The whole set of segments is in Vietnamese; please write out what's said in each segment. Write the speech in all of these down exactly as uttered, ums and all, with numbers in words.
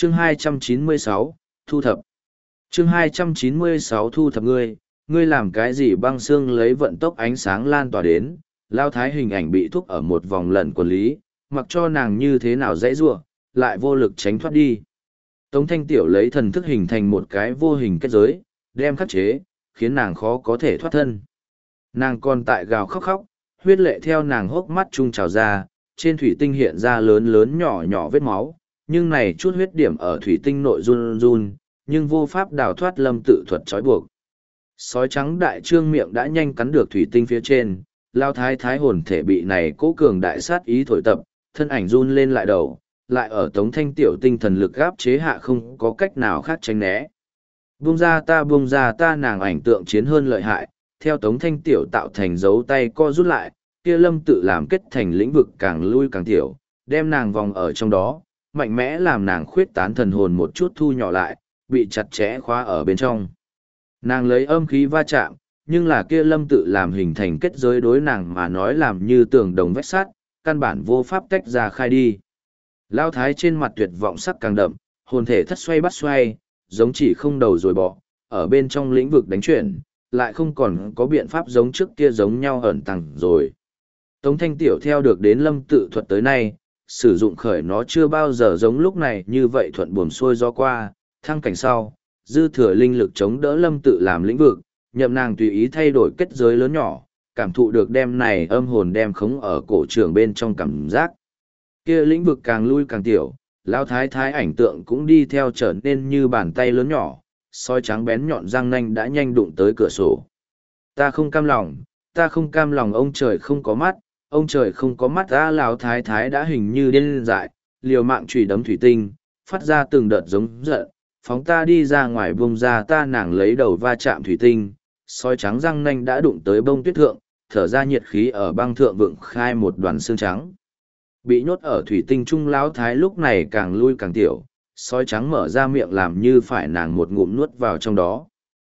chương hai trăm chín mươi sáu, thu thập. chương hai trăm chín mươi sáu thu thập ngươi, ngươi làm cái gì? Băng xương lấy vận tốc ánh sáng lan tỏa đến, Lao Thái hình ảnh bị thúc ở một vòng lẩn quần lý, mặc cho nàng như thế nào dãy giụa, lại vô lực tránh thoát đi. Tống Thanh Tiểu lấy thần thức hình thành một cái vô hình kết giới, đem khắc chế, khiến nàng khó có thể thoát thân. Nàng còn tại gào khóc khóc, huyết lệ theo nàng hốc mắt trung trào ra, trên thủy tinh hiện ra lớn lớn nhỏ nhỏ vết máu, nhưng này chút huyết điểm ở thủy tinh nội run run, nhưng vô pháp đào thoát Lâm Tự Thuật trói buộc. Sói trắng đại trương miệng đã nhanh cắn được thủy tinh phía trên, Lao Thái thái hồn thể bị này cố cường đại sát ý thổi tập, thân ảnh run lên lại đầu, lại ở Tống Thanh Tiểu tinh thần lực gáp chế hạ không có cách nào khác tránh né. Buông ra ta, buông ra ta, nàng ảnh tượng chiến hơn lợi hại, theo Tống Thanh Tiểu tạo thành dấu tay co rút lại, kia Lâm Tự làm kết thành lĩnh vực càng lui càng tiểu, đem nàng vòng ở trong đó, mạnh mẽ làm nàng khuyết tán thần hồn một chút thu nhỏ lại, bị chặt chẽ khóa ở bên trong. Nàng lấy âm khí va chạm, nhưng là kia Lâm Tự làm hình thành kết giới đối nàng mà nói làm như tường đồng vách sắt, căn bản vô pháp tách ra khai đi. Lao Thái trên mặt tuyệt vọng sắc càng đậm, hồn thể thất xoay bắt xoay, giống chỉ không đầu rồi bỏ, ở bên trong lĩnh vực đánh chuyển, lại không còn có biện pháp giống trước kia giống nhau ẩn tàng rồi. Tống Thanh Tiểu theo được đến Lâm Tự Thuật tới nay, sử dụng khởi nó chưa bao giờ giống lúc này như vậy thuận buồm xuôi gió qua, thăng cảnh sau, dư thừa linh lực chống đỡ Lâm Tự làm lĩnh vực, nhậm nàng tùy ý thay đổi kết giới lớn nhỏ, cảm thụ được đem này âm hồn đem khống ở cổ trường bên trong cảm giác. Kia lĩnh vực càng lui càng tiểu, Lão Thái thái ảnh tượng cũng đi theo trở nên như bàn tay lớn nhỏ, soi trắng bén nhọn răng nanh đã nhanh đụng tới cửa sổ. Ta không cam lòng, ta không cam lòng, ông trời không có mắt, ông trời không có mắt. Ta Lão Thái thái đã hình như điên dại, liều mạng chùy đấm thủy tinh, phát ra từng đợt giống giận, phóng ta đi ra ngoài, buông ra ta, nàng lấy đầu va chạm thủy tinh, soi trắng răng nanh đã đụng tới bông tuyết thượng, thở ra nhiệt khí ở băng thượng vượng khai một đoàn xương trắng. Bị nhốt ở thủy tinh trung Lão Thái lúc này càng lui càng tiểu, sói trắng mở ra miệng làm như phải nàng một ngụm nuốt vào trong đó.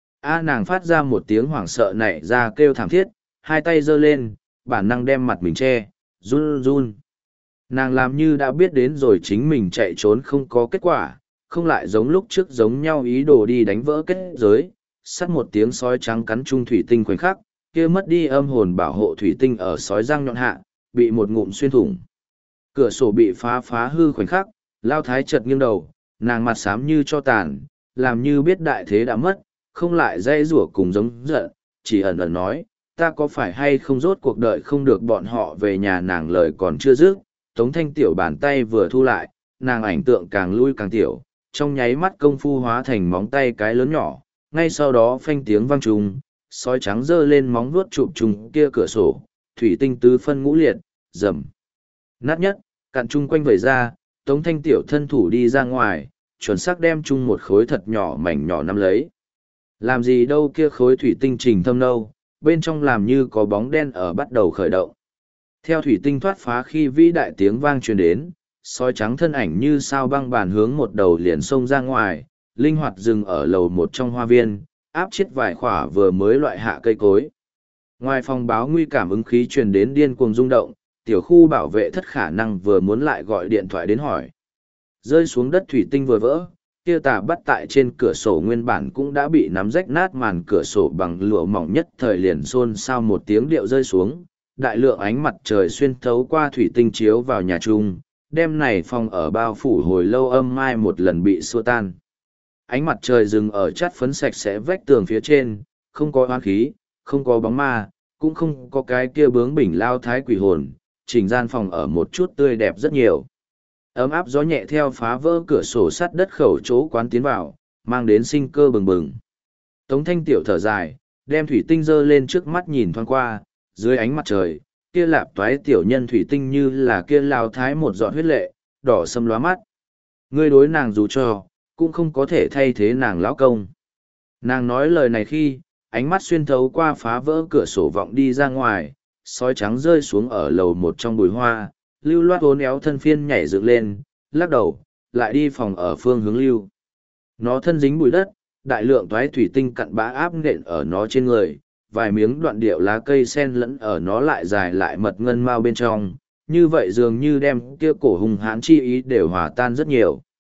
A nàng phát ra một tiếng hoảng sợ nảy ra kêu thảm thiết, hai tay giơ lên, bản năng đem mặt mình che, run run. Nàng làm như đã biết đến rồi chính mình chạy trốn không có kết quả, không lại giống lúc trước giống nhau ý đồ đi đánh vỡ kết giới, sắt một tiếng sói trắng cắn chung thủy tinh khoảnh khắc, kia mất đi âm hồn bảo hộ thủy tinh ở sói răng nhọn hạ, bị một ngụm xuyên thủng. Cửa sổ bị phá phá hư khoảnh khắc, Lao Thái chợt nghiêng đầu, nàng mặt xám như cho tàn, làm như biết đại thế đã mất, không lại dây rủa cùng giống giận, chỉ ẩn ẩn nói, ta có phải hay không rốt cuộc đợi không được bọn họ về nhà. Nàng lời còn chưa dứt, Tống Thanh Tiểu bàn tay vừa thu lại, nàng ảnh tượng càng lui càng tiểu, trong nháy mắt công phu hóa thành móng tay cái lớn nhỏ, ngay sau đó phanh tiếng vang trùng, sói trắng giơ lên móng vuốt chụp trùng kia cửa sổ, thủy tinh tứ phân ngũ liệt, rầm nát nhất, cạn chung quanh vẩy ra, Tống Thanh Tiểu thân thủ đi ra ngoài, chuẩn xác đem chung một khối thật nhỏ mảnh nhỏ nắm lấy. Làm gì đâu, kia khối thủy tinh trình thâm nâu, bên trong làm như có bóng đen ở bắt đầu khởi động. Theo thủy tinh thoát phá khi vĩ đại tiếng vang truyền đến, sói trắng thân ảnh như sao băng bàn hướng một đầu liền xông ra ngoài, linh hoạt dừng ở lầu một trong hoa viên, áp chết vài khỏa vừa mới loại hạ cây cối. Ngoài phòng báo nguy cảm ứng khí truyền đến điên cuồng rung động, tiểu khu bảo vệ thất khả năng vừa muốn lại gọi điện thoại đến hỏi. Rơi xuống đất thủy tinh vừa vỡ, kia tà bắt tại trên cửa sổ nguyên bản cũng đã bị nắm rách nát màn cửa sổ bằng lụa mỏng nhất thời liền xôn xao một tiếng điệu rơi xuống, đại lượng ánh mặt trời xuyên thấu qua thủy tinh chiếu vào nhà chung, đêm này phòng ở bao phủ hồi lâu âm mai một lần bị xua tan. Ánh mặt trời dừng ở chát phấn sạch sẽ vách tường phía trên, không có oán khí, không có bóng ma, cũng không có cái kia bướng bỉnh Lao Thái quỷ hồn, chỉnh gian phòng ở một chút tươi đẹp rất nhiều. Ấm áp gió nhẹ theo phá vỡ cửa sổ sắt đất khẩu chỗ quán tiến vào, mang đến sinh cơ bừng bừng. Tống Thanh Tiểu thở dài, đem thủy tinh dơ lên trước mắt nhìn thoáng qua, dưới ánh mặt trời, kia lạp toái tiểu nhân thủy tinh như là kia Lao Thái một giọt huyết lệ, đỏ sâm lóa mắt. Ngươi đối nàng dù cho, cũng không có thể thay thế nàng lão công. Nàng nói lời này khi, ánh mắt xuyên thấu qua phá vỡ cửa sổ vọng đi ra ngoài, sói trắng rơi xuống ở lầu một trong bụi hoa, lưu loát uốn éo thân phiên nhảy dựng lên, lắc đầu, lại đi phòng ở phương hướng lưu. Nó thân dính bụi đất, đại lượng toái thủy tinh cặn bã áp nện ở nó trên người, vài miếng đoạn điệu lá cây sen lẫn ở nó lại dài lại mật ngân mau bên trong, như vậy dường như đem kia cổ hùng hãn chi ý đều hòa tan rất nhiều.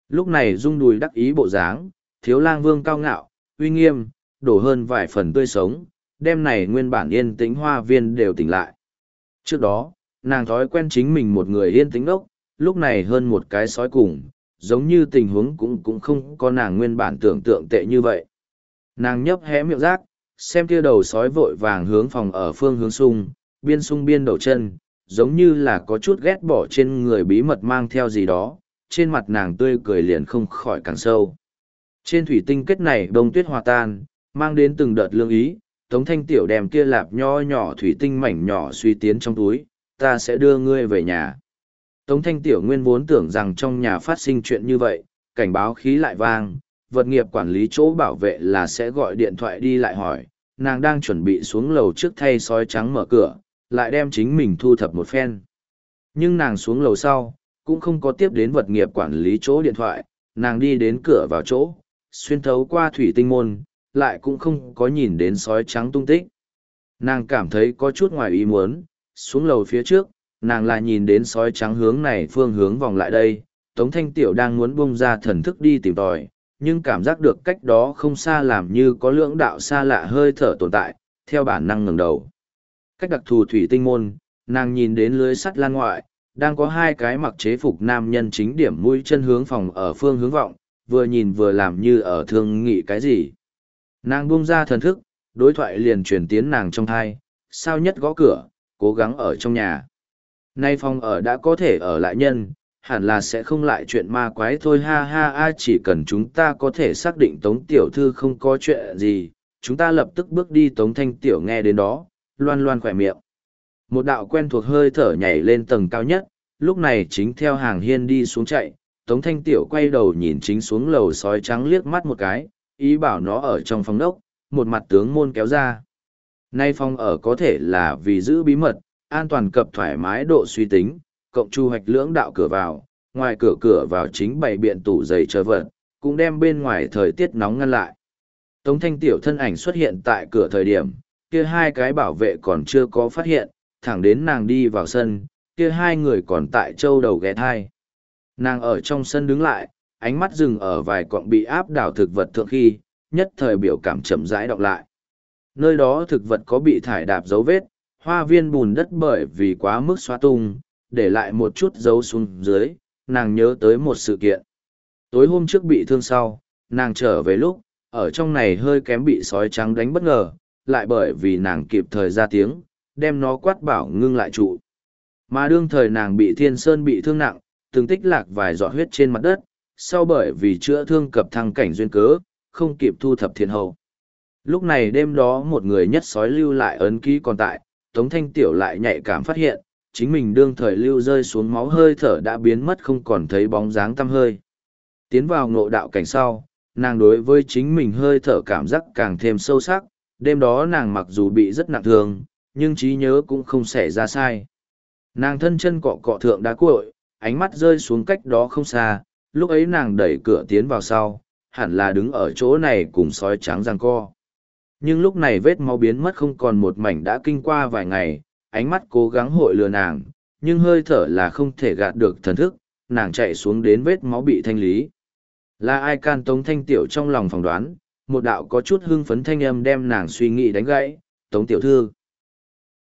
Lúc này rung đùi đắc ý bộ dáng, thiếu lang vương cao ngạo, uy nghiêm, đổ hơn vài phần tươi sống, đêm này nguyên bản yên tĩnh hoa viên đều tỉnh lại. Trước đó, nàng thói quen chính mình một người yên tĩnh ốc, lúc này hơn một cái sói cùng, giống như tình huống cũng cũng không có nàng nguyên bản tưởng tượng tệ như vậy. Nàng nhấp hé miệng rác, xem kia đầu sói vội vàng hướng phòng ở phương hướng sung, biên sung biên đầu chân, giống như là có chút ghét bỏ trên người bí mật mang theo gì đó, trên mặt nàng tươi cười liền không khỏi càng sâu. Trên thủy tinh kết này đông tuyết hòa tan, mang đến từng đợt lương ý, Tống Thanh Tiểu đem kia lạp nho nhỏ thủy tinh mảnh nhỏ suy tiến trong túi, ta sẽ đưa ngươi về nhà. Tống Thanh Tiểu nguyên vốn tưởng rằng trong nhà phát sinh chuyện như vậy, cảnh báo khí lại vang, vật nghiệp quản lý chỗ bảo vệ là sẽ gọi điện thoại đi lại hỏi, nàng đang chuẩn bị xuống lầu trước thay sói trắng mở cửa, lại đem chính mình thu thập một phen. Nhưng nàng xuống lầu sau, cũng không có tiếp đến vật nghiệp quản lý chỗ điện thoại, nàng đi đến cửa vào chỗ, xuyên thấu qua thủy tinh môn, lại cũng không có nhìn đến sói trắng tung tích. Nàng cảm thấy có chút ngoài ý muốn, xuống lầu phía trước, nàng lại nhìn đến sói trắng hướng này phương hướng vòng lại đây, Tống Thanh Tiểu đang muốn bung ra thần thức đi tìm tòi, nhưng cảm giác được cách đó không xa làm như có lưỡng đạo xa lạ hơi thở tồn tại, theo bản năng ngẩng đầu. Cách đặc thù thủy tinh môn, nàng nhìn đến lưới sắt lan ngoại, đang có hai cái mặc chế phục nam nhân chính điểm mũi chân hướng phòng ở phương hướng vọng, vừa nhìn vừa làm như ở thương nghị cái gì. Nàng buông ra thần thức, đối thoại liền truyền tiến nàng trong thai, sao nhất gõ cửa, cố gắng ở trong nhà. Nay phòng ở đã có thể ở lại nhân, hẳn là sẽ không lại chuyện ma quái thôi ha ha ha, chỉ cần chúng ta có thể xác định Tống Tiểu Thư không có chuyện gì, chúng ta lập tức bước đi. Tống Thanh Tiểu nghe đến đó, loan loan khỏe miệng. Một đạo quen thuộc hơi thở nhảy lên tầng cao nhất, lúc này chính theo hàng hiên đi xuống chạy, Tống Thanh Tiểu quay đầu nhìn chính xuống lầu sói trắng liếc mắt một cái, ý bảo nó ở trong phòng đốc, một mặt tướng môn kéo ra. Nay phòng ở có thể là vì giữ bí mật, an toàn cập thoải mái độ suy tính, cộng chu hoạch lưỡng đạo cửa vào, ngoài cửa cửa vào chính bày biện tủ giày chờ vật, cũng đem bên ngoài thời tiết nóng ngăn lại. Tống Thanh Tiểu thân ảnh xuất hiện tại cửa thời điểm, kia hai cái bảo vệ còn chưa có phát hiện, thẳng đến nàng đi vào sân, kia hai người còn tại châu đầu ghé thai. Nàng ở trong sân đứng lại, ánh mắt dừng ở vài cọng bị áp đảo thực vật thượng khi, nhất thời biểu cảm chậm rãi đọc lại. Nơi đó thực vật có bị thải đạp dấu vết, hoa viên bùn đất bởi vì quá mức xóa tung, để lại một chút dấu xuống dưới, nàng nhớ tới một sự kiện. Tối hôm trước bị thương sau, nàng trở về lúc, ở trong này hơi kém bị sói trắng đánh bất ngờ, lại bởi vì nàng kịp thời ra tiếng, đem nó quát bảo ngưng lại trụ. Mà đương thời nàng bị Thiên Sơn bị thương nặng, từng tích lạc vài giọt huyết trên mặt đất, sau bởi vì chữa thương cập thăng cảnh duyên cớ, không kịp thu thập thiên hậu. Lúc này đêm đó một người nhất sói lưu lại ấn ký còn tại, Tống Thanh Tiểu lại nhạy cảm phát hiện, chính mình đương thời lưu rơi xuống máu hơi thở đã biến mất không còn thấy bóng dáng tăm hơi. Tiến vào ngộ đạo cảnh sau, nàng đối với chính mình hơi thở cảm giác càng thêm sâu sắc, đêm đó nàng mặc dù bị rất nặng thương, nhưng trí nhớ cũng không xảy ra sai. Nàng thân chân cọ cọ thượng đá cuội, ánh mắt rơi xuống cách đó không xa, lúc ấy nàng đẩy cửa tiến vào sau, hẳn là đứng ở chỗ này cùng sói trắng giằng co. Nhưng lúc này vết máu biến mất không còn một mảnh đã kinh qua vài ngày, ánh mắt cố gắng hội lừa nàng, nhưng hơi thở là không thể gạt được thần thức, nàng chạy xuống đến vết máu bị thanh lý. Là ai can? Tống Thanh Tiểu trong lòng phỏng đoán, một đạo có chút hưng phấn thanh âm đem nàng suy nghĩ đánh gãy, Tống Tiểu Thư.